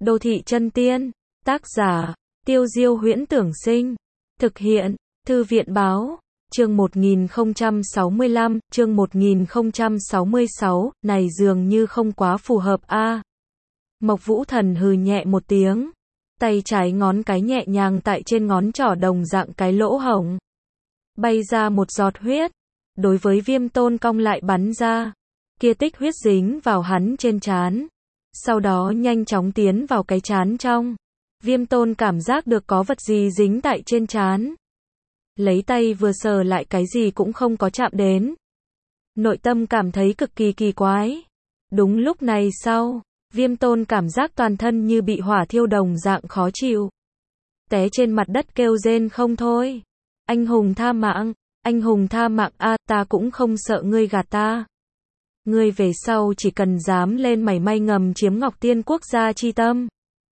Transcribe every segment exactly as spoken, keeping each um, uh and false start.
Đô thị chân tiên. Tác giả, Tiêu Diêu Huyễn Tưởng Sinh. Thực hiện, Thư viện Báo. Chương một nghìn không trăm sáu mươi lăm, chương một nghìn không trăm sáu mươi sáu, này dường như không quá phù hợp a. Mộc Vũ Thần hừ nhẹ một tiếng, tay trái ngón cái nhẹ nhàng tại trên ngón trỏ đồng dạng cái lỗ hổng. Bay ra một giọt huyết, đối với Viêm Tôn cong lại bắn ra. Kia tích huyết dính vào hắn trên trán, sau đó nhanh chóng tiến vào cái trán trong. Viêm Tôn cảm giác được có vật gì dính tại trên trán. Lấy tay vừa sờ lại cái gì cũng không có chạm đến. Nội tâm cảm thấy cực kỳ kỳ quái. Đúng lúc này sau, Viêm Tôn cảm giác toàn thân như bị hỏa thiêu đồng dạng khó chịu. Té trên mặt đất kêu rên không thôi. Anh hùng tha mạng, anh hùng tha mạng a, ta cũng không sợ ngươi gạt ta. Ngươi về sau chỉ cần dám lên mảy may ngầm chiếm Ngọc Tiên Quốc gia chi tâm,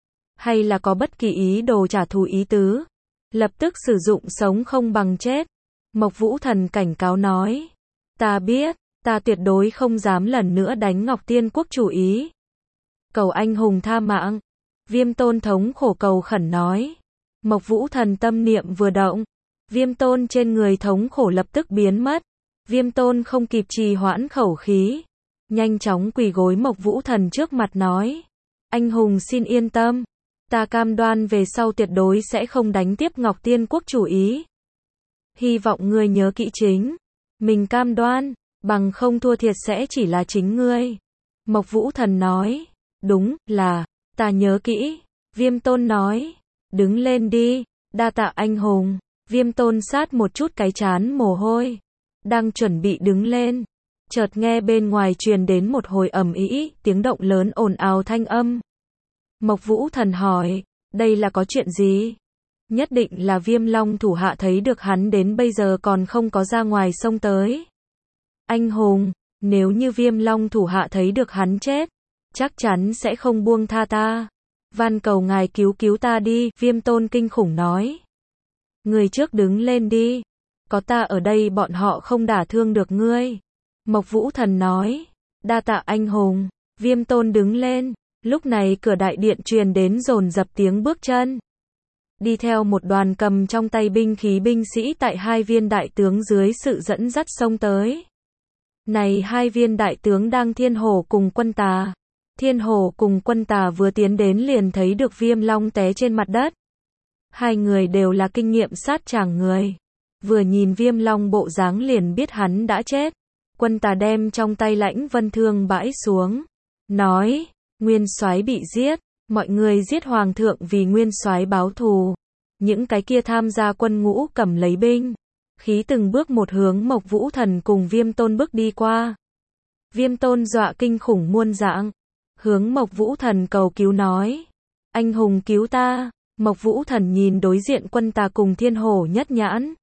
hay là có bất kỳ ý đồ trả thù ý tứ, lập tức sử dụng sống không bằng chết. Mộc Vũ Thần cảnh cáo nói. Ta biết, ta tuyệt đối không dám lần nữa đánh Ngọc Tiên Quốc chủ ý. Cầu anh hùng tha mạng. Viêm Tôn thống khổ cầu khẩn nói. Mộc Vũ Thần tâm niệm vừa động, Viêm Tôn trên người thống khổ lập tức biến mất. Viêm Tôn không kịp trì hoãn khẩu khí, nhanh chóng quỳ gối Mộc Vũ Thần trước mặt nói. Anh hùng xin yên tâm, ta cam đoan về sau tuyệt đối sẽ không đánh tiếp Ngọc Tiên Quốc chủ ý. Hy vọng ngươi nhớ kỹ chính mình cam đoan, bằng không thua thiệt sẽ chỉ là chính ngươi. Mộc Vũ Thần nói. Đúng là, ta nhớ kỹ. Viêm Tôn nói. Đứng lên đi, đa tạ anh hùng. Viêm Tôn sát một chút cái trán mồ hôi, đang chuẩn bị đứng lên, chợt nghe bên ngoài truyền đến một hồi ầm ĩ, tiếng động lớn ồn ào thanh âm. Mộc Vũ Thần hỏi, đây là có chuyện gì? Nhất định là Viêm Long thủ hạ thấy được hắn đến bây giờ còn không có ra ngoài xông tới. Anh hùng, nếu như Viêm Long thủ hạ thấy được hắn chết, chắc chắn sẽ không buông tha ta. Van cầu ngài cứu cứu ta đi, Viêm Tôn kinh khủng nói. Người trước đứng lên đi, có ta ở đây bọn họ không đả thương được ngươi. Mộc Vũ Thần nói. Đa tạ anh hùng. Viêm Tôn đứng lên. Lúc này cửa đại điện truyền đến dồn dập tiếng bước chân. Đi theo một đoàn cầm trong tay binh khí binh sĩ tại hai viên đại tướng dưới sự dẫn dắt xông tới. Này hai viên đại tướng đang Thiên Hổ cùng Quân Tà. Thiên Hổ cùng Quân Tà vừa tiến đến liền thấy được Viêm Long té trên mặt đất. Hai người đều là kinh nghiệm sát tràng người. Vừa nhìn Viêm Long bộ dáng liền biết hắn đã chết. Quân Tà đem trong tay Lãnh Vân Thương bãi xuống, nói, Nguyên Soái bị giết, mọi người giết hoàng thượng vì Nguyên Soái báo thù. Những cái kia tham gia quân ngũ cầm lấy binh khí từng bước một hướng Mộc Vũ Thần cùng Viêm Tôn bước đi qua. Viêm Tôn dọa kinh khủng muôn dạng, hướng Mộc Vũ Thần cầu cứu nói, anh hùng cứu ta. Mộc Vũ Thần nhìn đối diện Quân Tà cùng Thiên Hổ nhất nhãn,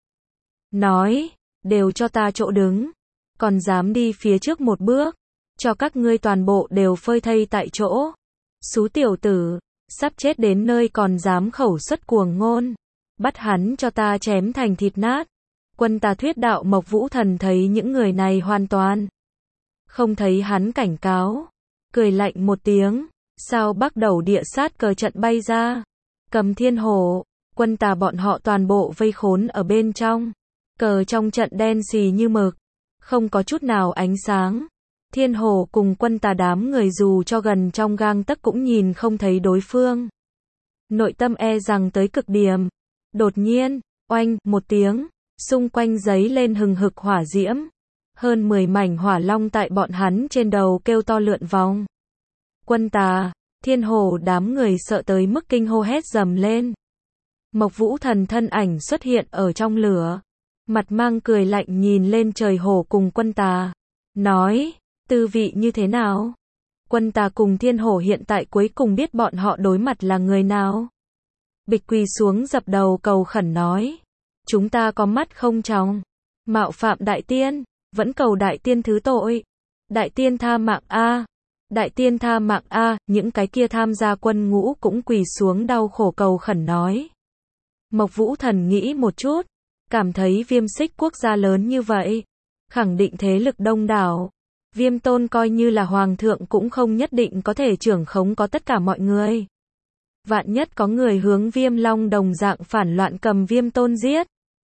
nói, đều cho ta chỗ đứng, còn dám đi phía trước một bước, cho các ngươi toàn bộ đều phơi thây tại chỗ. Xú tiểu tử, sắp chết đến nơi còn dám khẩu xuất cuồng ngôn, bắt hắn cho ta chém thành thịt nát. Quân Tà thuyết đạo. Mộc Vũ Thần thấy những người này hoàn toàn không thấy hắn cảnh cáo, cười lạnh một tiếng, sao Bắc Đầu Địa Sát cờ trận bay ra, cầm Thiên Hổ, Quân Tà bọn họ toàn bộ vây khốn ở bên trong. Cờ trong trận đen xì như mực, không có chút nào ánh sáng. Thiên Hổ cùng Quân Tà đám người dù cho gần trong gang tấc cũng nhìn không thấy đối phương. Nội tâm e rằng tới cực điểm. Đột nhiên, oanh, một tiếng, xung quanh giấy lên hừng hực hỏa diễm. Hơn mười mảnh hỏa long tại bọn hắn trên đầu kêu to lượn vòng. Quân Tà, Thiên Hổ đám người sợ tới mức kinh hô hét dầm lên. Mộc Vũ Thần thân ảnh xuất hiện ở trong lửa, mặt mang cười lạnh nhìn lên trời hổ cùng Quân Tà, nói, tư vị như thế nào? Quân Tà cùng Thiên Hổ hiện tại cuối cùng biết bọn họ đối mặt là người nào. Bịch quỳ xuống dập đầu cầu khẩn nói, chúng ta có mắt không tròng, mạo phạm đại tiên, vẫn cầu đại tiên thứ tội. Đại tiên tha mạng a, đại tiên tha mạng a. Những cái kia tham gia quân ngũ cũng quỳ xuống đau khổ cầu khẩn nói. Mộc Vũ Thần nghĩ một chút, cảm thấy Viêm Xích quốc gia lớn như vậy, khẳng định thế lực đông đảo. Viêm Tôn coi như là hoàng thượng cũng không nhất định có thể trưởng khống có tất cả mọi người. Vạn nhất có người hướng Viêm Long đồng dạng phản loạn cầm Viêm Tôn giết.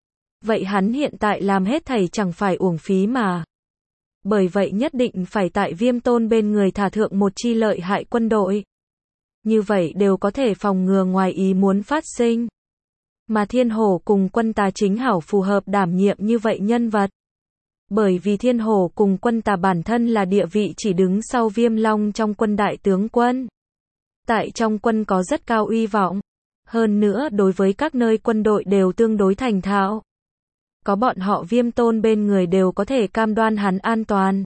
Vậy hắn hiện tại làm hết thảy chẳng phải uổng phí mà. Bởi vậy nhất định phải tại Viêm Tôn bên người thả thượng một chi lợi hại quân đội. Như vậy đều có thể phòng ngừa ngoài ý muốn phát sinh. Mà Thiên Hổ cùng Quân Tà chính hảo phù hợp đảm nhiệm như vậy nhân vật. Bởi vì Thiên Hổ cùng Quân Tà bản thân là địa vị chỉ đứng sau Viêm Long trong quân đại tướng quân. Tại trong quân có rất cao uy vọng. Hơn nữa đối với các nơi quân đội đều tương đối thành thạo. Có bọn họ Viêm Tôn bên người đều có thể cam đoan hắn an toàn.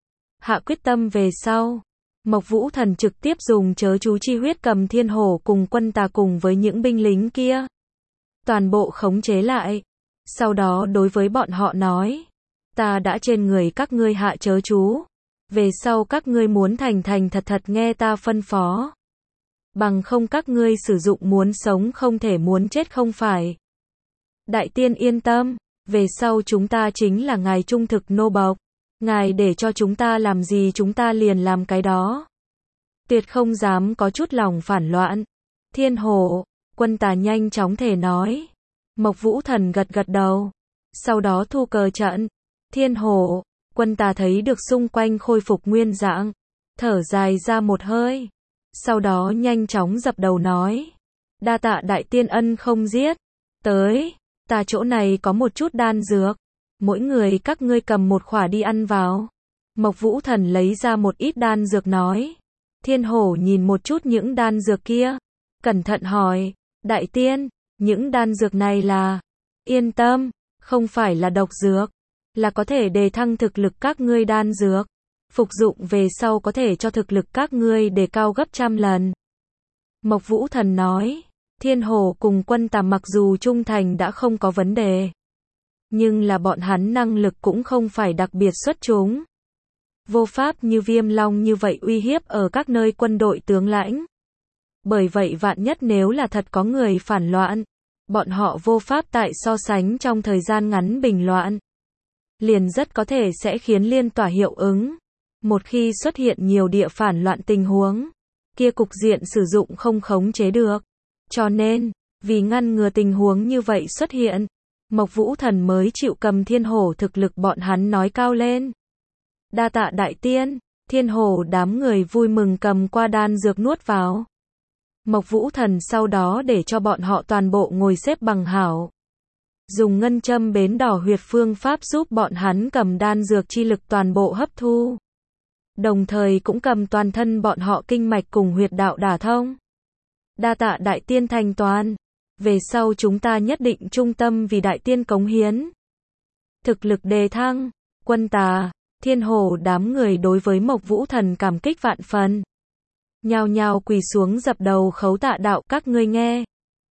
Hạ quyết tâm về sau. Mộc Vũ Thần trực tiếp dùng chớ chú chi huyết cầm Thiên Hổ cùng Quân Tà cùng với những binh lính kia. Toàn bộ khống chế lại. Sau đó đối với bọn họ nói. Ta đã trên người các ngươi hạ chớ chú. Về sau các ngươi muốn thành thành thật thật nghe ta phân phó. Bằng không các ngươi sử dụng muốn sống không thể muốn chết không phải. Đại tiên yên tâm. Về sau chúng ta chính là ngài trung thực nô bộc. Ngài để cho chúng ta làm gì chúng ta liền làm cái đó. Tuyệt không dám có chút lòng phản loạn. Thiên Hổ, Quân Tà nhanh chóng thể nói. Mộc Vũ Thần gật gật đầu. Sau đó thu cờ trận. Thiên Hổ, Quân Tà thấy được xung quanh khôi phục nguyên dạng. Thở dài ra một hơi. Sau đó nhanh chóng dập đầu nói. Đa tạ đại tiên ân không giết. Tới, ta chỗ này có một chút đan dược. Mỗi người các ngươi cầm một khỏa đi ăn vào. Mộc Vũ Thần lấy ra một ít đan dược nói. Thiên Hổ nhìn một chút những đan dược kia. Cẩn thận hỏi. Đại tiên, những đan dược này là... Yên tâm, không phải là độc dược. Là có thể đề thăng thực lực các ngươi đan dược. Phục dụng về sau có thể cho thực lực các ngươi đề cao gấp trăm lần. Mộc Vũ Thần nói. Thiên Hổ cùng Quân Tà mặc dù trung thành đã không có vấn đề. Nhưng là bọn hắn năng lực cũng không phải đặc biệt xuất chúng. Vô pháp như Viêm Long như vậy uy hiếp ở các nơi quân đội tướng lãnh. Bởi vậy vạn nhất nếu là thật có người phản loạn, bọn họ vô pháp tại so sánh trong thời gian ngắn bình loạn. Liền rất có thể sẽ khiến liên tỏa hiệu ứng. Một khi xuất hiện nhiều địa phản loạn tình huống, kia cục diện sử dụng không khống chế được. Cho nên, vì ngăn ngừa tình huống như vậy xuất hiện, Mộc Vũ Thần mới chịu cầm Thiên Hổ thực lực bọn hắn nói cao lên. Đa tạ đại tiên, Thiên Hổ đám người vui mừng cầm qua đan dược nuốt vào. Mộc Vũ Thần sau đó để cho bọn họ toàn bộ ngồi xếp bằng hảo. Dùng ngân châm bến đỏ huyệt phương pháp giúp bọn hắn cầm đan dược chi lực toàn bộ hấp thu. Đồng thời cũng cầm toàn thân bọn họ kinh mạch cùng huyệt đạo đả thông. Đa tạ đại tiên thành toàn. Về sau chúng ta nhất định trung tâm vì đại tiên cống hiến. Thực lực đề thăng. Quân Tà, Thiên Hổ đám người đối với Mộc Vũ Thần cảm kích vạn phần. Nhao nhao quỳ xuống dập đầu khấu tạ đạo các ngươi nghe.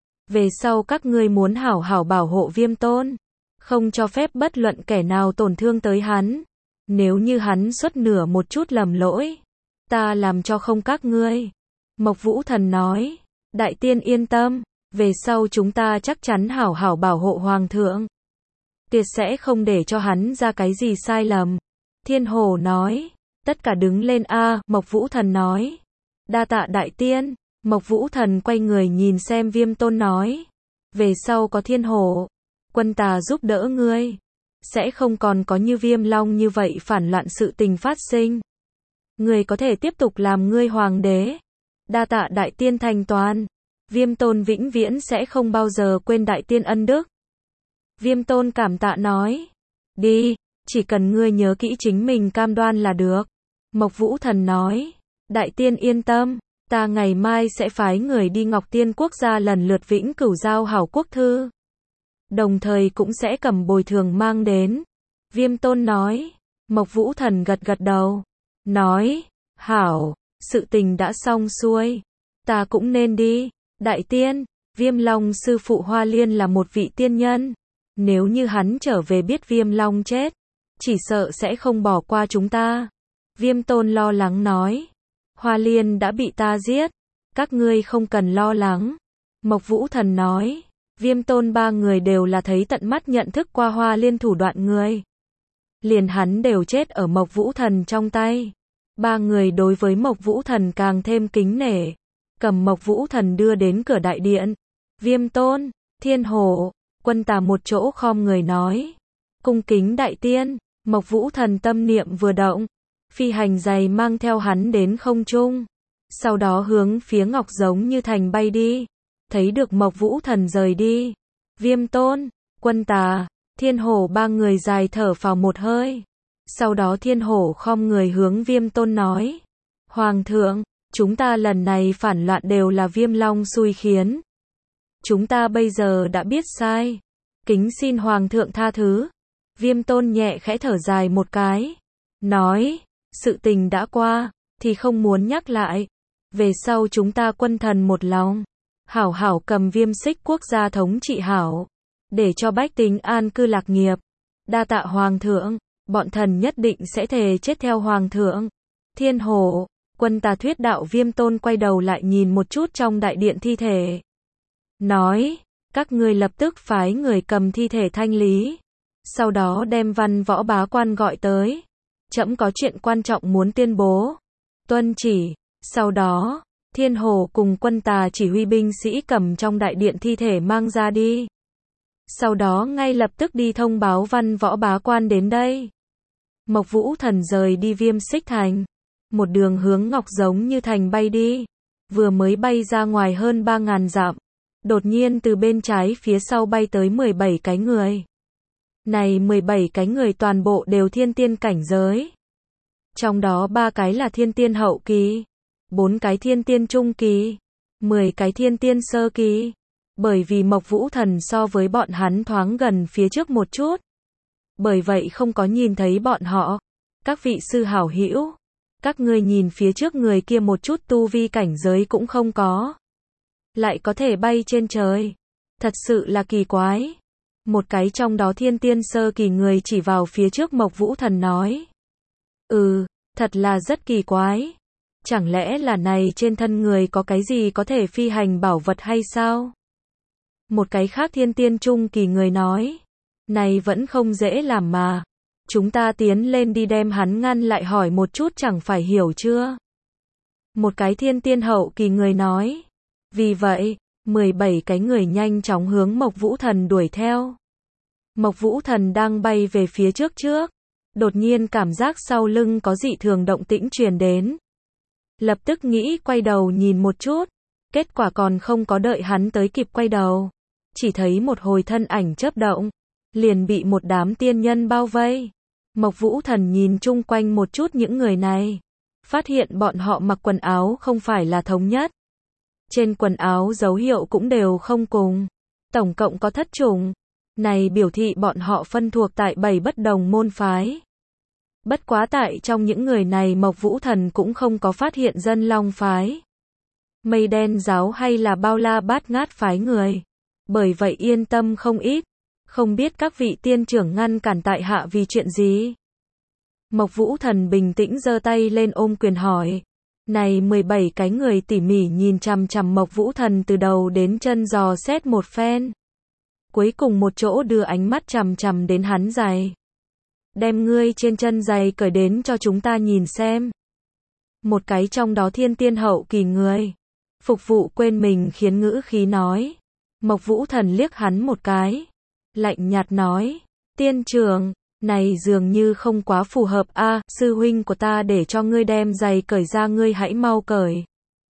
Về sau các ngươi muốn hảo hảo bảo hộ Viêm Tôn. Không cho phép bất luận kẻ nào tổn thương tới hắn. Nếu như hắn xuất nửa một chút lầm lỗi, ta làm cho không các ngươi. Mộc Vũ Thần nói. Đại tiên yên tâm. Về sau chúng ta chắc chắn hảo hảo bảo hộ Hoàng thượng. Tuyệt sẽ không để cho hắn ra cái gì sai lầm. Thiên Hổ nói. Tất cả đứng lên a. Mộc Vũ Thần nói. Đa tạ đại tiên. Mộc Vũ Thần quay người nhìn xem Viêm Tôn nói. Về sau có Thiên Hổ, Quân Tà giúp đỡ ngươi, sẽ không còn có như Viêm Long như vậy phản loạn sự tình phát sinh. Ngươi có thể tiếp tục làm ngươi hoàng đế. Đa tạ đại tiên thành toàn. Viêm Tôn vĩnh viễn sẽ không bao giờ quên đại tiên ân đức. Viêm Tôn cảm tạ nói. Đi, chỉ cần ngươi nhớ kỹ chính mình cam đoan là được. Mộc Vũ Thần nói. Đại tiên yên tâm. Ta ngày mai sẽ phái người đi Ngọc Tiên Quốc gia lần lượt vĩnh cửu giao hảo quốc thư. Đồng thời cũng sẽ cầm bồi thường mang đến. Viêm Tôn nói. Mộc Vũ Thần gật gật đầu. Nói. Hảo, sự tình đã xong xuôi. Ta cũng nên đi. Đại tiên, Viêm Long sư phụ Hoa Liên là một vị tiên nhân. Nếu như hắn trở về biết Viêm Long chết, chỉ sợ sẽ không bỏ qua chúng ta. Viêm Tôn lo lắng nói. Hoa Liên đã bị ta giết. Các ngươi không cần lo lắng. Mộc Vũ Thần nói. Viêm Tôn ba người đều là thấy tận mắt nhận thức qua Hoa Liên thủ đoạn người. Liền hắn đều chết ở Mộc Vũ Thần trong tay. Ba người đối với Mộc Vũ Thần càng thêm kính nể. cầm Mộc Vũ Thần đưa đến cửa đại điện. Viêm Tôn, Thiên Hổ, Quân Tà một chỗ khom người nói. Cung kính đại tiên. Mộc Vũ Thần tâm niệm vừa động. Phi hành giày mang theo hắn đến không trung. Sau đó hướng phía Ngọc Giống Như Thành bay đi. Thấy được Mộc Vũ Thần rời đi. Viêm Tôn, Quân Tà, Thiên Hổ ba người dài thở phào một hơi. Sau đó Thiên Hổ khom người hướng Viêm Tôn nói. Hoàng thượng, chúng ta lần này phản loạn đều là Viêm Long xui khiến. Chúng ta bây giờ đã biết sai. Kính xin Hoàng thượng tha thứ. Viêm Tôn nhẹ khẽ thở dài một cái. Nói, sự tình đã qua, thì không muốn nhắc lại. Về sau chúng ta quân thần một lòng. Hảo hảo cầm Viêm Xích quốc gia thống trị hảo. Để cho bách tính an cư lạc nghiệp. Đa tạ Hoàng thượng, bọn thần nhất định sẽ thề chết theo Hoàng thượng. Thiên Hổ, Quân Tà thuyết đạo. Viêm Tôn quay đầu lại nhìn một chút trong đại điện thi thể. Nói, các ngươi lập tức phái người cầm thi thể thanh lý. Sau đó đem Văn Võ bá quan gọi tới. Trẫm có chuyện quan trọng muốn tuyên bố. Tuân chỉ. Sau đó, Thiên Hổ cùng Quân Tà chỉ huy binh sĩ cầm trong đại điện thi thể mang ra đi. Sau đó ngay lập tức đi thông báo Văn Võ bá quan đến đây. Mộc Vũ Thần rời đi Viêm Xích Thành. Một đường hướng Ngọc Giống Như Thành bay đi. Vừa mới bay ra ngoài hơn ba ngàn dặm. Đột nhiên từ bên trái phía sau bay tới mười bảy cái người. Này mười bảy cái người toàn bộ đều thiên tiên cảnh giới. Trong đó ba cái là thiên tiên hậu kỳ, bốn cái thiên tiên trung kỳ, mười cái thiên tiên sơ kỳ. Bởi vì Mộc Vũ Thần so với bọn hắn thoáng gần phía trước một chút. Bởi vậy không có nhìn thấy bọn họ. Các vị sư hảo hữu, các ngươi nhìn phía trước người kia một chút tu vi cảnh giới cũng không có. Lại có thể bay trên trời. Thật sự là kỳ quái. Một cái trong đó thiên tiên sơ kỳ người chỉ vào phía trước Mộc Vũ Thần nói. Ừ, thật là rất kỳ quái. Chẳng lẽ là này trên thân người có cái gì có thể phi hành bảo vật hay sao? Một cái khác thiên tiên trung kỳ người nói. Này vẫn không dễ làm mà. Chúng ta tiến lên đi đem hắn ngăn lại hỏi một chút chẳng phải hiểu chưa? Một cái thiên tiên hậu kỳ người nói. Vì vậy, mười bảy cái người nhanh chóng hướng Mộc Vũ Thần đuổi theo. Mộc Vũ Thần đang bay về phía trước trước. Đột nhiên cảm giác sau lưng có dị thường động tĩnh truyền đến. Lập tức nghĩ quay đầu nhìn một chút. Kết quả còn không có đợi hắn tới kịp quay đầu. Chỉ thấy một hồi thân ảnh chớp động. Liền bị một đám tiên nhân bao vây. Mộc Vũ Thần nhìn chung quanh một chút những người này. Phát hiện bọn họ mặc quần áo không phải là thống nhất. Trên quần áo dấu hiệu cũng đều không cùng. Tổng cộng có thất chủng. Này biểu thị bọn họ phân thuộc tại bảy bất đồng môn phái. Bất quá tại trong những người này Mộc Vũ Thần cũng không có phát hiện Dân Long phái, Mây Đen giáo hay là Bao La Bát Ngát phái người. Bởi vậy yên tâm không ít. Không biết các vị tiên trưởng ngăn cản tại hạ vì chuyện gì? Mộc Vũ Thần bình tĩnh giơ tay lên ôm quyền hỏi. Này mười bảy cái người tỉ mỉ nhìn chằm chằm Mộc Vũ Thần từ đầu đến chân dò xét một phen. Cuối cùng một chỗ đưa ánh mắt chằm chằm đến hắn giày. Đem ngươi trên chân giày cởi đến cho chúng ta nhìn xem. Một cái trong đó thiên tiên hậu kỳ người. Phục vụ quên mình khiến ngữ khí nói. Mộc Vũ Thần liếc hắn một cái. Lạnh nhạt nói. Tiên trưởng, này dường như không quá phù hợp a à, sư huynh của ta để cho ngươi đem giày cởi ra ngươi hãy mau cởi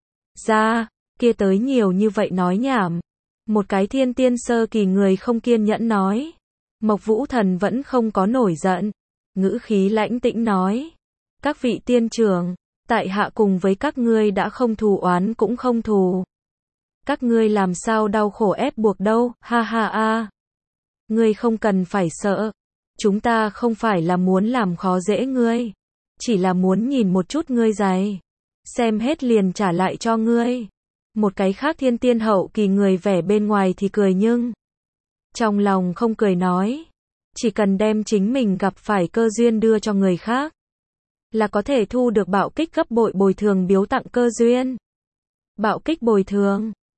ra, kia tới nhiều như vậy nói nhảm. Một cái thiên tiên sơ kỳ người không kiên nhẫn nói. Mộc Vũ Thần vẫn không có nổi giận. Ngữ khí lãnh tĩnh nói. Các vị tiên trưởng, tại hạ cùng với các ngươi đã không thù oán cũng không thù. Các ngươi làm sao đau khổ ép buộc đâu, ha ha a. Ngươi không cần phải sợ. Chúng ta không phải là muốn làm khó dễ ngươi. Chỉ là muốn nhìn một chút ngươi giày. Xem hết liền trả lại cho ngươi. Một cái khác thiên tiên hậu kỳ người vẻ bên ngoài thì cười nhưng trong lòng không cười nói. Chỉ cần đem chính mình gặp phải cơ duyên đưa cho người khác là có thể thu được bạo kích gấp bội bồi thường biếu tặng cơ duyên. Bạo kích bồi thường.